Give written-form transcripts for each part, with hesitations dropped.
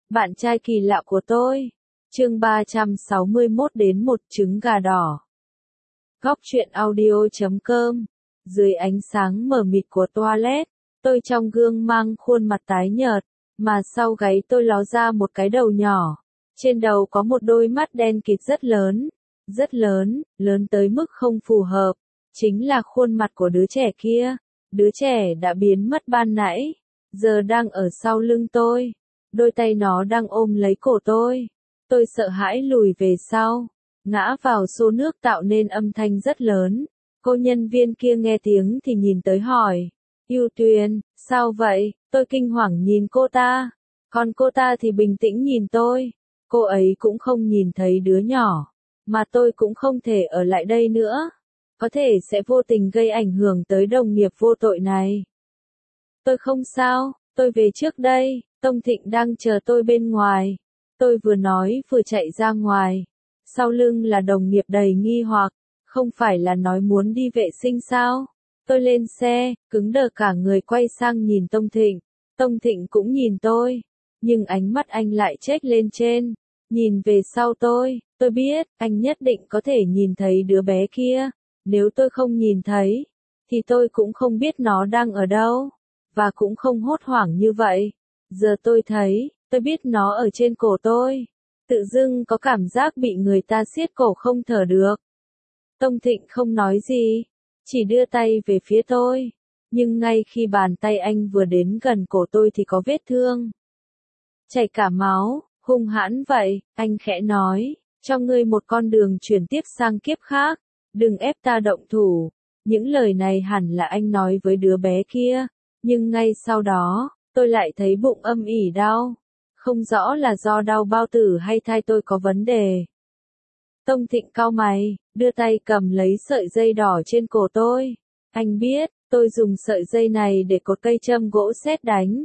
Bạn trai kỳ lạ của tôi. Chương 361 đến một trứng gà đỏ. Góc truyện audio.com. Dưới ánh sáng mờ mịt của toilet, tôi trong gương mang khuôn mặt tái nhợt, mà sau gáy tôi ló ra một cái đầu nhỏ. Trên đầu có một đôi mắt đen kịt rất lớn, lớn tới mức không phù hợp. Chính là khuôn mặt của đứa trẻ kia. Đứa trẻ đã biến mất ban nãy, giờ đang ở sau lưng tôi. Đôi tay nó đang ôm lấy cổ tôi. Tôi sợ hãi lùi về sau, ngã vào xô nước tạo nên âm thanh rất lớn. Cô nhân viên kia nghe tiếng thì nhìn tới hỏi, Yêu Tuyền, sao vậy? Tôi kinh hoàng nhìn cô ta, còn cô ta thì bình tĩnh nhìn tôi. Cô ấy cũng không nhìn thấy đứa nhỏ, mà tôi cũng không thể ở lại đây nữa. Có thể sẽ vô tình gây ảnh hưởng tới đồng nghiệp vô tội này. Tôi không sao, tôi về trước đây. Tông Thịnh đang chờ tôi bên ngoài. Tôi vừa nói vừa chạy ra ngoài. Sau lưng là đồng nghiệp đầy nghi hoặc. Không phải là nói muốn đi vệ sinh sao? Tôi lên xe, cứng đờ cả người quay sang nhìn Tông Thịnh. Tông Thịnh cũng nhìn tôi. Nhưng ánh mắt anh lại chếch lên trên. Nhìn về sau tôi biết, anh nhất định có thể nhìn thấy đứa bé kia. Nếu tôi không nhìn thấy, thì tôi cũng không biết nó đang ở đâu. Và cũng không hốt hoảng như vậy. Giờ tôi thấy, tôi biết nó ở trên cổ tôi. Tự dưng có cảm giác bị người ta siết cổ không thở được. Tông Thịnh không nói gì, chỉ đưa tay về phía tôi. Nhưng ngay khi bàn tay anh vừa đến gần cổ tôi thì có vết thương. Chảy cả máu, hung hãn vậy, anh khẽ nói, cho ngươi một con đường chuyển tiếp sang kiếp khác. Đừng ép ta động thủ. Những lời này hẳn là anh nói với đứa bé kia. Nhưng ngay sau đó, tôi lại thấy bụng âm ỉ đau. Không rõ là do đau bao tử hay thai tôi có vấn đề. Tông Thịnh cau mày, đưa tay cầm lấy sợi dây đỏ trên cổ tôi. Anh biết, tôi dùng sợi dây này để cột cây châm gỗ sét đánh.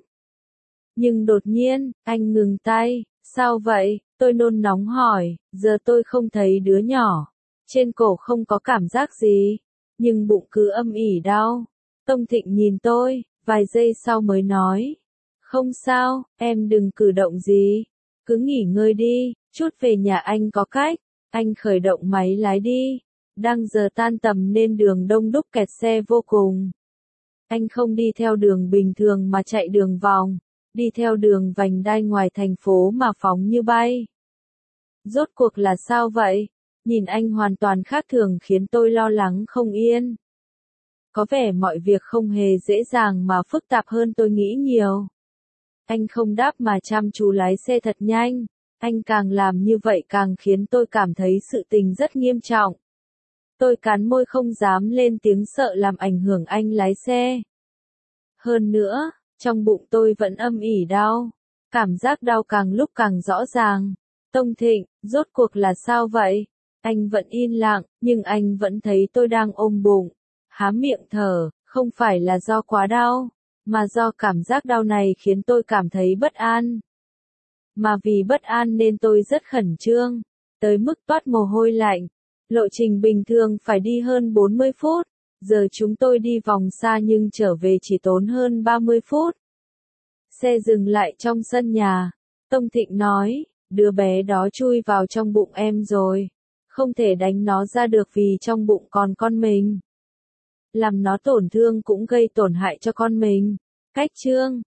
Nhưng đột nhiên, anh ngừng tay. Sao vậy? Tôi nôn nóng hỏi, giờ tôi không thấy đứa nhỏ. Trên cổ không có cảm giác gì, nhưng bụng cứ âm ỉ đau. Tông Thịnh nhìn tôi, vài giây sau mới nói. Không sao, em đừng cử động gì. Cứ nghỉ ngơi đi, chút về nhà anh có cách. Anh khởi động máy lái đi. Đang giờ tan tầm nên đường đông đúc kẹt xe vô cùng. Anh không đi theo đường bình thường mà chạy đường vòng. Đi theo đường vành đai ngoài thành phố mà phóng như bay. Rốt cuộc là sao vậy? Nhìn anh hoàn toàn khác thường khiến tôi lo lắng không yên. Có vẻ mọi việc không hề dễ dàng mà phức tạp hơn tôi nghĩ nhiều. Anh không đáp mà chăm chú lái xe thật nhanh. Anh càng làm như vậy càng khiến tôi cảm thấy sự tình rất nghiêm trọng. Tôi cắn môi không dám lên tiếng sợ làm ảnh hưởng anh lái xe. Hơn nữa, trong bụng tôi vẫn âm ỉ đau. Cảm giác đau càng lúc càng rõ ràng. Tông Thịnh, rốt cuộc là sao vậy? Anh vẫn yên lặng, nhưng anh vẫn thấy tôi đang ôm bụng, há miệng thở, không phải là do quá đau, mà do cảm giác đau này khiến tôi cảm thấy bất an. Mà vì bất an nên tôi rất khẩn trương, tới mức toát mồ hôi lạnh. Lộ trình bình thường phải đi hơn 40 phút, giờ chúng tôi đi vòng xa nhưng trở về chỉ tốn hơn 30 phút. Xe dừng lại trong sân nhà. Tông Thịnh nói, đứa bé đó chui vào trong bụng em rồi. Không thể đánh nó ra được vì trong bụng còn con mình. Làm nó tổn thương cũng gây tổn hại cho con mình. Cách chương